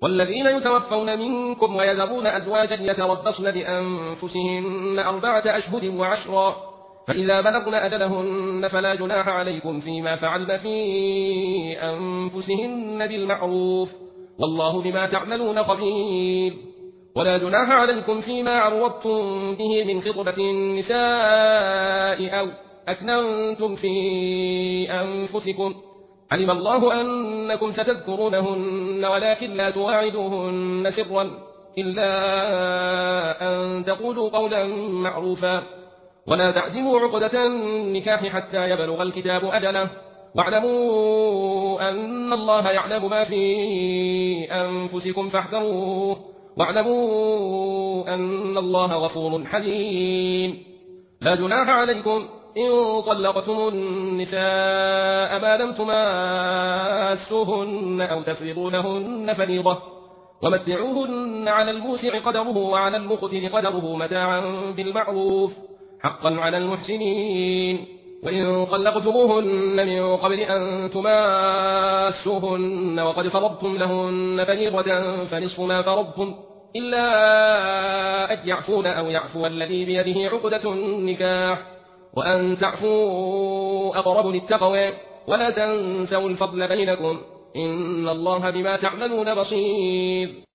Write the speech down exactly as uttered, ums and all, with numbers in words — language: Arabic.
والذين يتوفون منكم ويذرون أزواجا يتربصن بأنفسهن أربعة أشهر وعشرا فإذا بلغن أجلهن فلا جناح عليكم فيما فعلن في أنفسهن بالمعروف والله بما تعملون خبير. ولا جناح عليكم فيما عرضتم به من خطبة النساء أو أكننتم في أنفسكم علم الله أنكم ستذكرونهن ولكن لا تواعدوهن سرا إلا أن تقولوا قولا معروفا ولا تعزموا عقدة النكاح حتى يبلغ الكتاب أجله واعلموا أن الله يعلم ما في أنفسكم فاحذروه واعلموا أن الله غفور حليم. لا جناح عليكم إن طلقتم النساء ما لم تماسوهن أو تفرضوا لهن فريضة ومتعوهن على الموسع قدره وعلى المقتر قدره متاعا بالمعروف حقا على المحسنين. وإن طلقتموهن من قبل أن تماسوهن وقد فرضتم لهن فريضة فنصف ما فرضتم إلا أن يعفون أو يعفو الذي بيده عقدة النكاح وأن تعفوا أقرب للتقوى ولا تنسوا الفضل بينكم إن الله بما تعملون بصير.